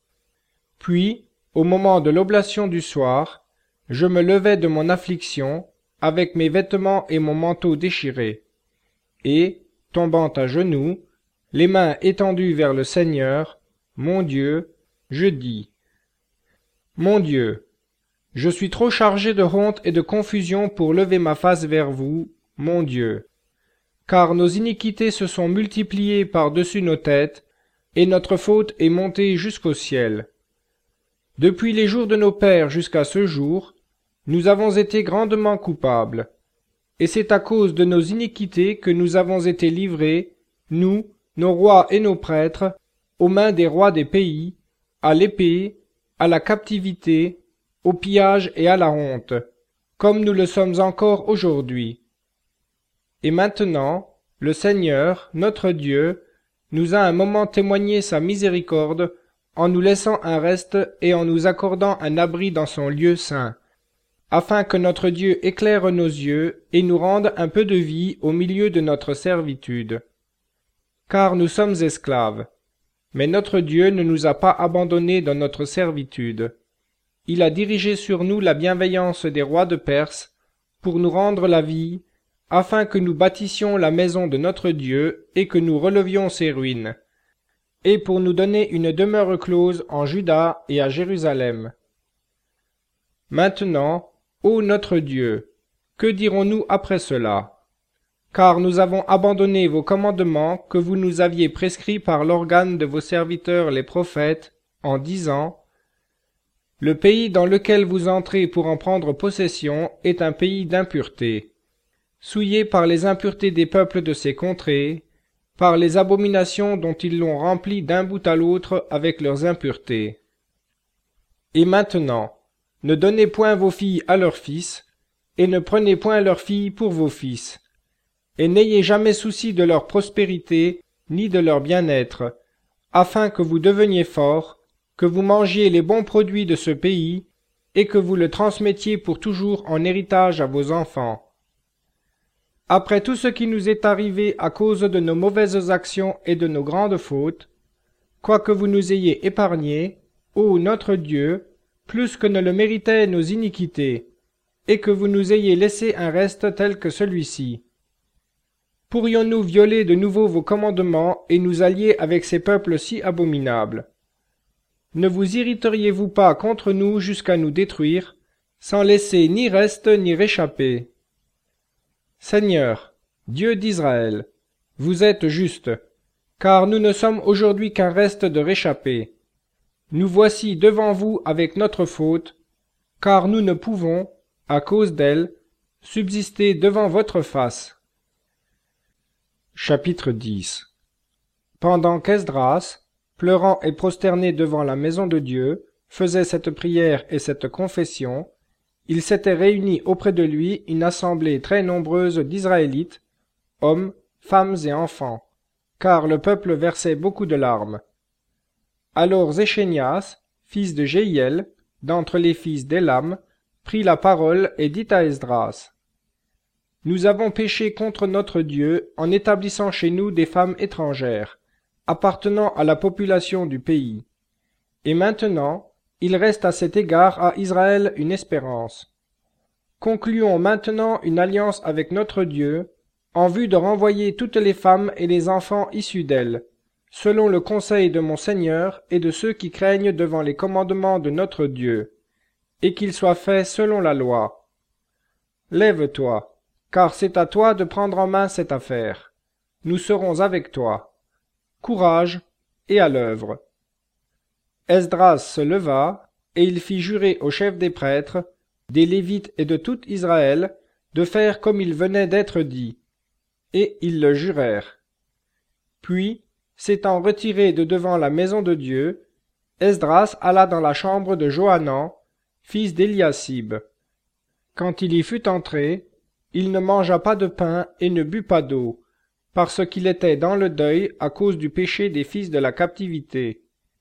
A: Puis, au moment de l'oblation du soir, je me levai de mon affliction, avec mes vêtements et mon manteau déchirés, et, tombant à genoux, les mains étendues vers le Seigneur, mon Dieu, je dis: Mon Dieu, je suis trop chargé de honte et de confusion pour lever ma face vers vous, mon Dieu, car nos iniquités se sont multipliées par-dessus nos têtes, et notre faute est montée jusqu'au ciel. Depuis les jours de nos pères jusqu'à ce jour, nous avons été grandement coupables, et c'est à cause de nos iniquités que nous avons été livrés, nous, nos rois et nos prêtres, aux mains des rois des pays, à l'épée, à la captivité, au pillage et à la honte, comme nous le sommes encore aujourd'hui. Et maintenant, le Seigneur, notre Dieu, nous a un moment témoigné sa miséricorde, en nous laissant un reste et en nous accordant un abri dans son lieu saint, afin que notre Dieu éclaire nos yeux et nous rende un peu de vie au milieu de notre servitude. Car nous sommes esclaves, mais notre Dieu ne nous a pas abandonnés dans notre servitude. Il a dirigé sur nous la bienveillance des rois de Perse, pour nous rendre la vie, afin que nous bâtissions la maison de notre Dieu et que nous relevions ses ruines, et pour nous donner une demeure close en Juda et à Jérusalem. Maintenant, ô notre Dieu, que dirons-nous après cela? Car nous avons abandonné vos commandements que vous nous aviez prescrits par l'organe de vos serviteurs les prophètes, en disant: Le pays dans lequel vous entrez pour en prendre possession est un pays d'impureté, souillé par les impuretés des peuples de ces contrées, par les abominations dont ils l'ont rempli d'un bout à l'autre avec leurs impuretés. Et maintenant, ne donnez point vos filles à leurs fils, et ne prenez point leurs filles pour vos fils, et n'ayez jamais souci de leur prospérité, ni de leur bien-être, afin que vous deveniez forts, que vous mangiez les bons produits de ce pays, et que vous le transmettiez pour toujours en héritage à vos enfants. Après tout ce qui nous est arrivé à cause de nos mauvaises actions et de nos grandes fautes, quoique vous nous ayez épargnés, ô notre Dieu, plus que ne le méritaient nos iniquités, et que vous nous ayez laissé un reste tel que celui-ci. Pourrions-nous violer de nouveau vos commandements et nous allier avec ces peuples si abominables? Ne vous irriteriez-vous pas contre nous jusqu'à nous détruire, sans laisser ni reste ni réchappé? Seigneur, Dieu d'Israël, vous êtes juste, car nous ne sommes aujourd'hui qu'un reste de réchappés. Nous voici devant vous avec notre faute, car nous ne pouvons, à cause d'elle, subsister devant votre face. Chapitre dix. Pendant qu'Esdras, pleurant et prosterné devant la maison de Dieu, faisait cette prière et cette confession, il s'était réuni auprès de lui une assemblée très nombreuse d'Israélites, hommes, femmes et enfants, car le peuple versait beaucoup de larmes. Alors Zéchénias, fils de Jéhiel, d'entre les fils d'Élam, prit la parole et dit à Esdras: Nous avons péché contre notre Dieu en établissant chez nous des femmes étrangères, appartenant à la population du pays. Et maintenant, il reste à cet égard à Israël une espérance. Concluons maintenant une alliance avec notre Dieu, en vue de renvoyer toutes les femmes et les enfants issus d'elle, selon le conseil de mon Seigneur et de ceux qui craignent devant les commandements de notre Dieu, et qu'il soit fait selon la loi. Lève-toi, car c'est à toi de prendre en main cette affaire. Nous serons avec toi. Courage et à l'œuvre. Esdras se leva, et il fit jurer aux chefs des prêtres, des Lévites et de tout Israël, de faire comme il venait d'être dit. Et ils le jurèrent. Puis, s'étant retiré de devant la maison de Dieu, Esdras alla dans la chambre de Johanan, fils d'Eliasib. Quand il y fut entré, il ne mangea pas de pain et ne but pas d'eau, parce qu'il était dans le deuil à cause du péché des fils de la captivité.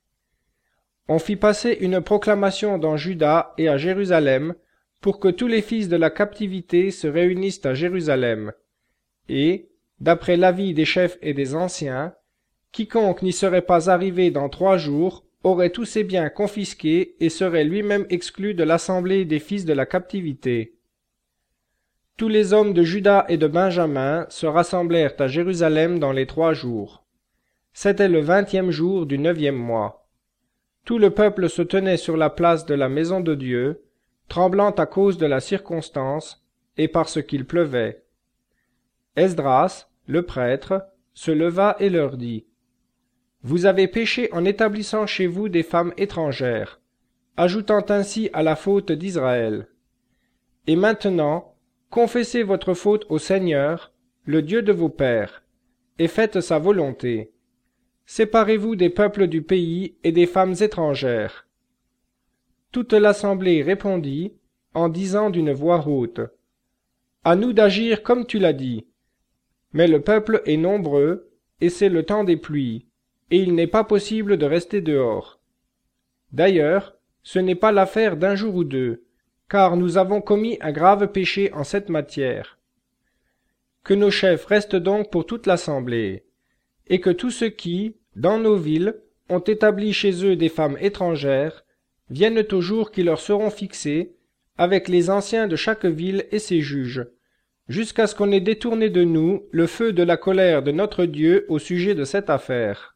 A: On fit passer une proclamation dans Juda et à Jérusalem, pour que tous les fils de la captivité se réunissent à Jérusalem. Et, d'après l'avis des chefs et des anciens, quiconque n'y serait pas arrivé dans trois jours aurait tous ses biens confisqués et serait lui-même exclu de l'assemblée des fils de la captivité. Tous les hommes de Juda et de Benjamin se rassemblèrent à Jérusalem dans les trois jours. C'était le vingtième jour du neuvième mois. Tout le peuple se tenait sur la place de la maison de Dieu, tremblant à cause de la circonstance et parce qu'il pleuvait. Esdras, le prêtre, se leva et leur dit : Vous avez péché en établissant chez vous des femmes étrangères, ajoutant ainsi à la faute d'Israël. Et maintenant, confessez votre faute au Seigneur, le Dieu de vos pères, et faites sa volonté. Séparez-vous des peuples du pays et des femmes étrangères. Toute l'assemblée répondit, en disant d'une voix haute : À nous d'agir comme tu l'as dit. Mais le peuple est nombreux, et c'est le temps des pluies, et il n'est pas possible de rester dehors. D'ailleurs, ce n'est pas l'affaire d'un jour ou deux, car nous avons commis un grave péché en cette matière. Que nos chefs restent donc pour toute l'assemblée, et que tous ceux qui, dans nos villes, ont établi chez eux des femmes étrangères, viennent au jour qui leur seront fixés, avec les anciens de chaque ville et ses juges, jusqu'à ce qu'on ait détourné de nous le feu de la colère de notre Dieu au sujet de cette affaire.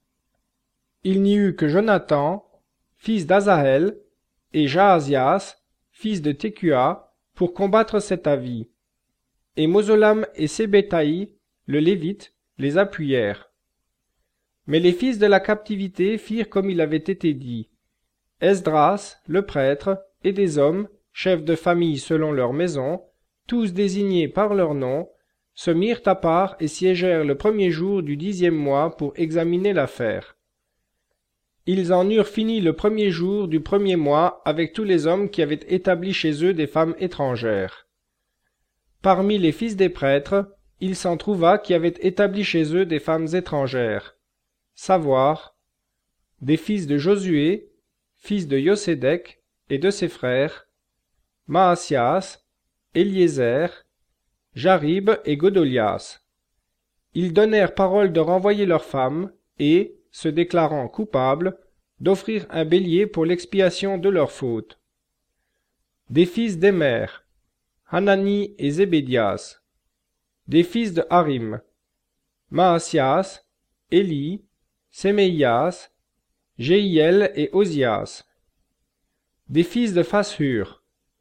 A: Il n'y eut que Jonathan, fils d'Azahel, et Jaasias, fils de Tekua, pour combattre cet avis. Et Mozolam et Sébétaï, le Lévite, les appuyèrent. Mais les fils de la captivité firent comme il avait été dit. Esdras, le prêtre, et des hommes, chefs de famille selon leur maison, tous désignés par leur nom, se mirent à part et siégèrent le premier jour du dixième mois pour examiner l'affaire. Ils en eurent fini le premier jour du premier mois avec tous les hommes qui avaient établi chez eux des femmes étrangères. Parmi les fils des prêtres, il s'en trouva qui avaient établi chez eux des femmes étrangères, savoir, des fils de Josué, fils de Yosédek et de ses frères, Maasias, Éliézer, Jarib et Godolias. Ils donnèrent parole de renvoyer leurs femmes et, se déclarant coupables, d'offrir un bélier pour l'expiation de leurs fautes. Des fils d'Émer, Hanani et Zébédias. Des fils de Harim, Maasias, Éli, Séméias, Jéhiel et Osias. Des fils de Fashur,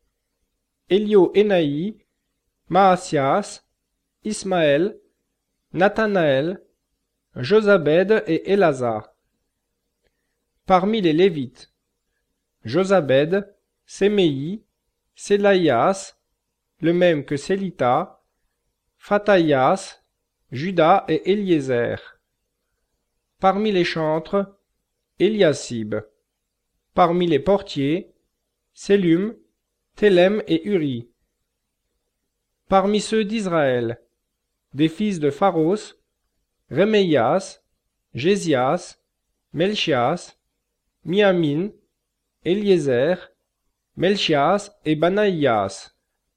A: Élio-Énaï, Maasias, Ismaël, Nathanaël, Josabed et Élazar. Parmi les Lévites, Josabed, Séméi, Sélaïas, le même que Sélita, Phataïas, Juda et Éliézer. Parmi les chantres, Éliasib. Parmi les portiers, Sélum, Télem et Uri. Parmi ceux d'Israël, des fils de Pharos, Réméias, Gésias, Melchias, Miamin, Éliézer, Melchias et Banaïas.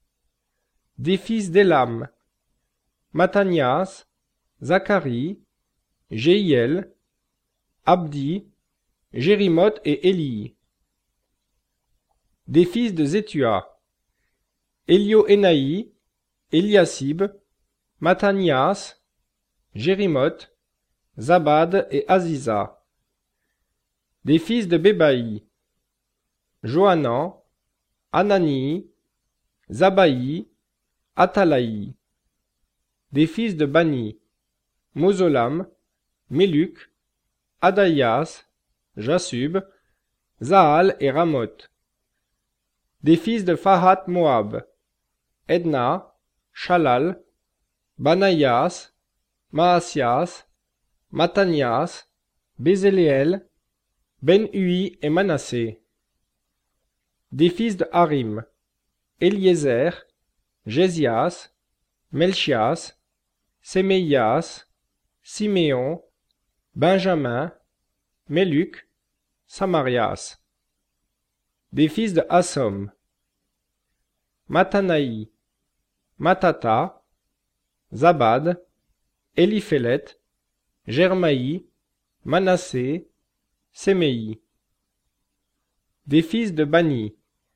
A: Des fils d'Élam, Mathanias, Zacharie, Jéhiel, Abdi, Jérimoth et Élie. Des fils de Zétua: Élioénaï, Eliasib, Mattanias, Jérimoth, Zabad et Aziza. Des fils de Bébaï: Johanan, Anani, Zabaï, Athalaï. Des fils de Bani: Mozolam, Méluc, Adaïas, Jasub, Zaal et Ramoth. Des fils de Fahat Moab: Edna, Shalal, Banaïas, Maasias, Mattanias, Bézéléel, Ben-Hui et Manassé. Des fils de Harim: Eliezer, Jésias, Melchias, Séméias, Siméon, Benjamin, Méluc, Samarias. Des fils de Hassom: Mattanaï, Matata, Zabad, Éliphélet, Germaï, Manassé, Séméi. Des fils de Bani: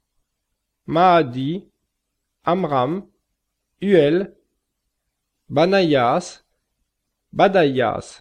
A: Maadi, Amram, Uel, Banaïas, Badaïas,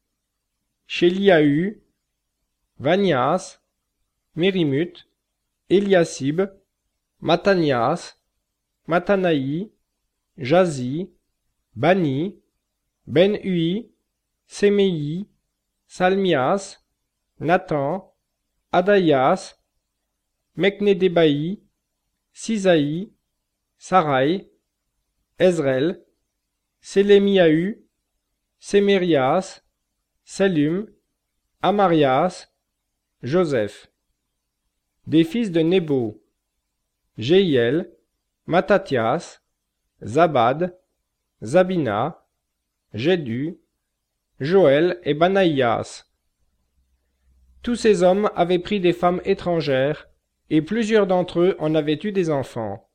A: Sheliahu, Vanias, Mérimut, Eliasib, Mattanias, Mattanaï, Jazi, Bani, Ben-Hui, Séméi, Salmias, Nathan, Adaïas, Meknédébaï, Sisaï, Saraï, Ezrel, Sélémiahu, Sémérias, Salum, Amarias, Joseph. Des fils de Nebo: Jéhiel, Mattathias, Zabad, Zabina, Jédu, Joël et Banaïas. Tous ces hommes avaient pris des femmes étrangères, et plusieurs d'entre eux en avaient eu des enfants.